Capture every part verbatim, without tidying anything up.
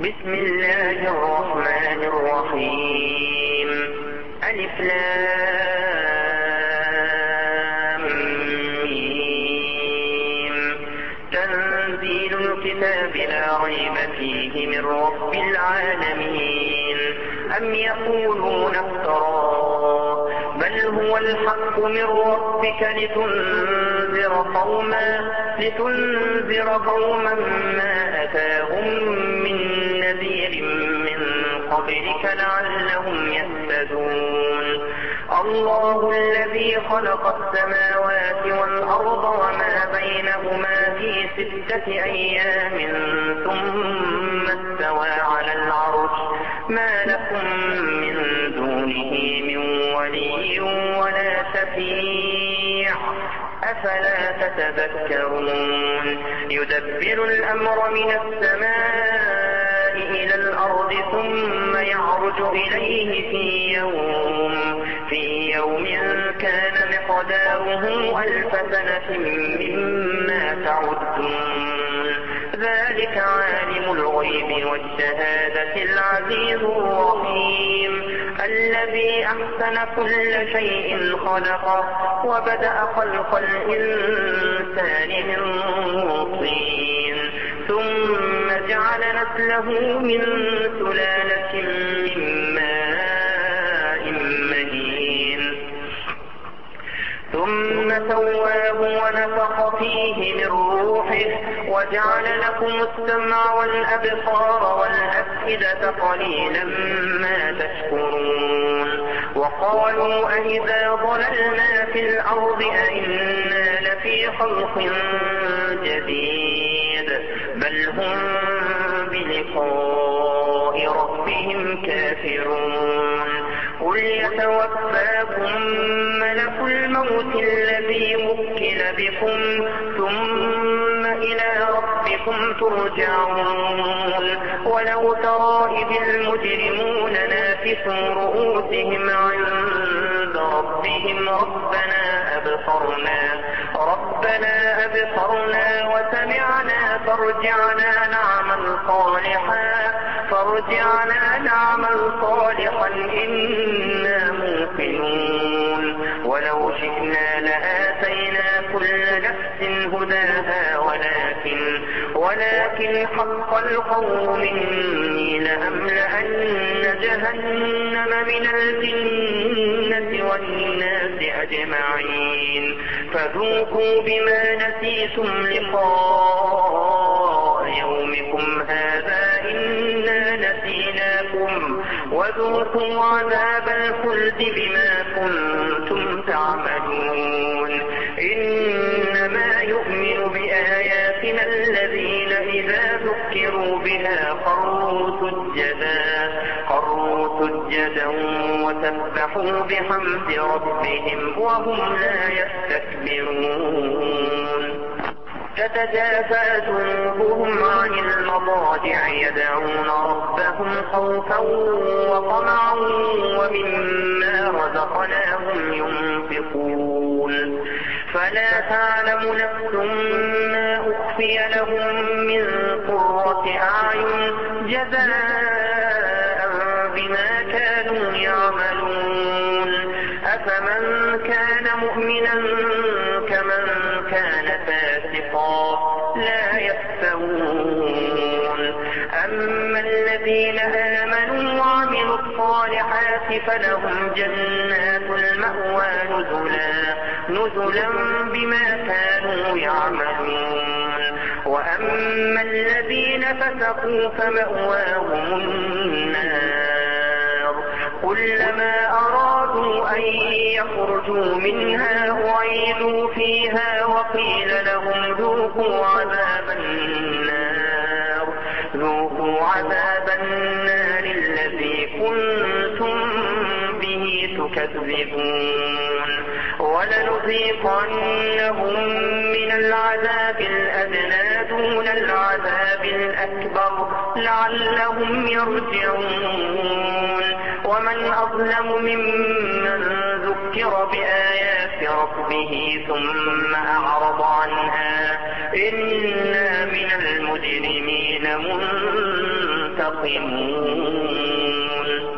بسم الله الرحمن الرحيم. ألف لام ميم. تنزيل الكتاب لا ريب فيه من رب العالمين. أم يقولون افتراه بل هو الحق من ربك لتنذر قوما لتنذر قوما ما أتاهم من نذير من قبلك لعلهم يهتدون. الله الذي خلق السماوات والأرض وما بينهما في ستة أيام ثم استوى على العرش ما لكم من دونه من ولي ولا شفيع أفلا تتذكرون. يدبر الأمر من السماء إلى الأرض ثم يعرج إليه في يوم في يوم كان مقداره ألف سنة مما تعدون. ذلك عالم الغيب والشهادة العزيز الرحيم الذي أحسن كل شيء خلقه وبدأ خلق الإنسان من طين ثم جعل نسله من سلالة من ماء مهين ثم سواه ونفخ فيه من روحه وجعل لكم السمع والأبصار والأفئدة قليلا ما تشكرون. وقالوا أئذا ضللنا في الأرض أئنا لفي خلق جديد بل هم بلقاء ربهم كافرون. قل يتوفاكم ملك الموت الذي وكل بكم ثم إلى ربكم ترجعون. ولو ترى إذ المجرمون ناكسوا رؤوسهم عند ربهم ربنا أبصرنا ربنا أبصرنا وسمعنا فارجعنا نعمل صالحا فارجعنا نعمل صالحا إنا موقنون. ولو شئنا لآتينا كل نفس هداها ولكن ولكن حق القول مني لأملأن جهنم من الجنة والناس أجمعين. فذوقوا بما نسيتم لقاء يومكم هذا إنا نسيناكم وذوقوا عذاب الخلد بما كنتم تعملون. إنما يؤمن بآياتنا الذين إذا ذكروا بها خروا سجدا خروا سجدا وسبحوا بحمد ربهم وهم لا يستكبرون. تتجافى جنوبهم عن المضاجع يدعون ربهم خوفا وطمعا ومما رزقناهم ينفقون. فلا تعلم نفس ما أخفي لهم من قرة أعين جزاء بما كانوا يعملون. أفمن كان مؤمنا كمن كان فاسقا لا يستوون. أما الذين آمنوا وعملوا الصالحات فلهم جنات المأوى نزلا نزلا بما كانوا يعملون. وأما الذين فسقوا فمأواهم النار كلما أرادوا أن يخرجوا منها أعيدوا فيها وقيل لهم ذوقوا عذاب النار ذوقوا عذاب النار الذي كنتم به تكذبون. ولنذيقنهم من العذاب الأدنى دون العذاب الأكبر لعلهم يرجعون. ومن أظلم ممن ذكر بآيات ربه ثم أعرض عنها إنا من المجرمين منتقمون. ينتقمون.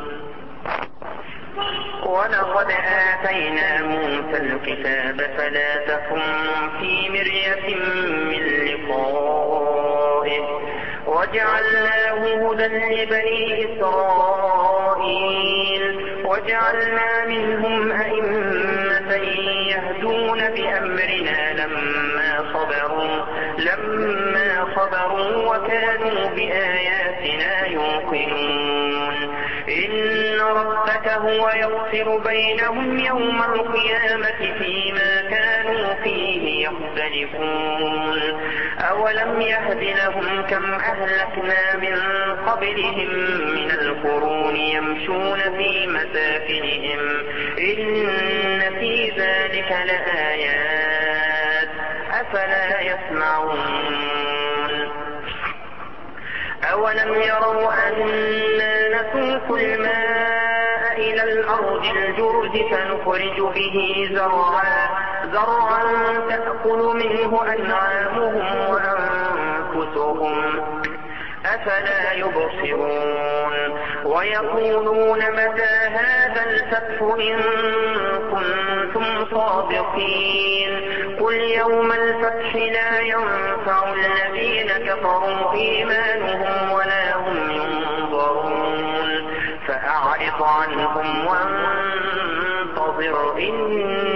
ولقد آتينا موسى الكتاب فلا تكن في مرية من لقائه وجعلناه هدى لبني إسرائيل وجعلنا منهم أئمة يهدون بأمرنا لما صبروا لما صبروا وكانوا بآياتنا يوقنون. إن ربك هو يفصل بينهم يوم القيامة فيما كانوا فيه يختلفون. أولم يهد لهم كم أهلكنا من قبلهم من القرون يمشون في مساكنهم إن في ذلك لآيات أفلا يسمعون. أولم يروا أنا نسوق الماء إلى الأرض الجرز فنخرج به زرعا زرعا تأكل منه أنعامهم وأنفسهم أفلا يبصرون. ويقولون متى هذا الفتح إن كنتم صادقين قل يوم الفتح لا ينفع الذين كفروا إيمانهم ولا هم ينظرون فأعرض عنهم وانتظر إن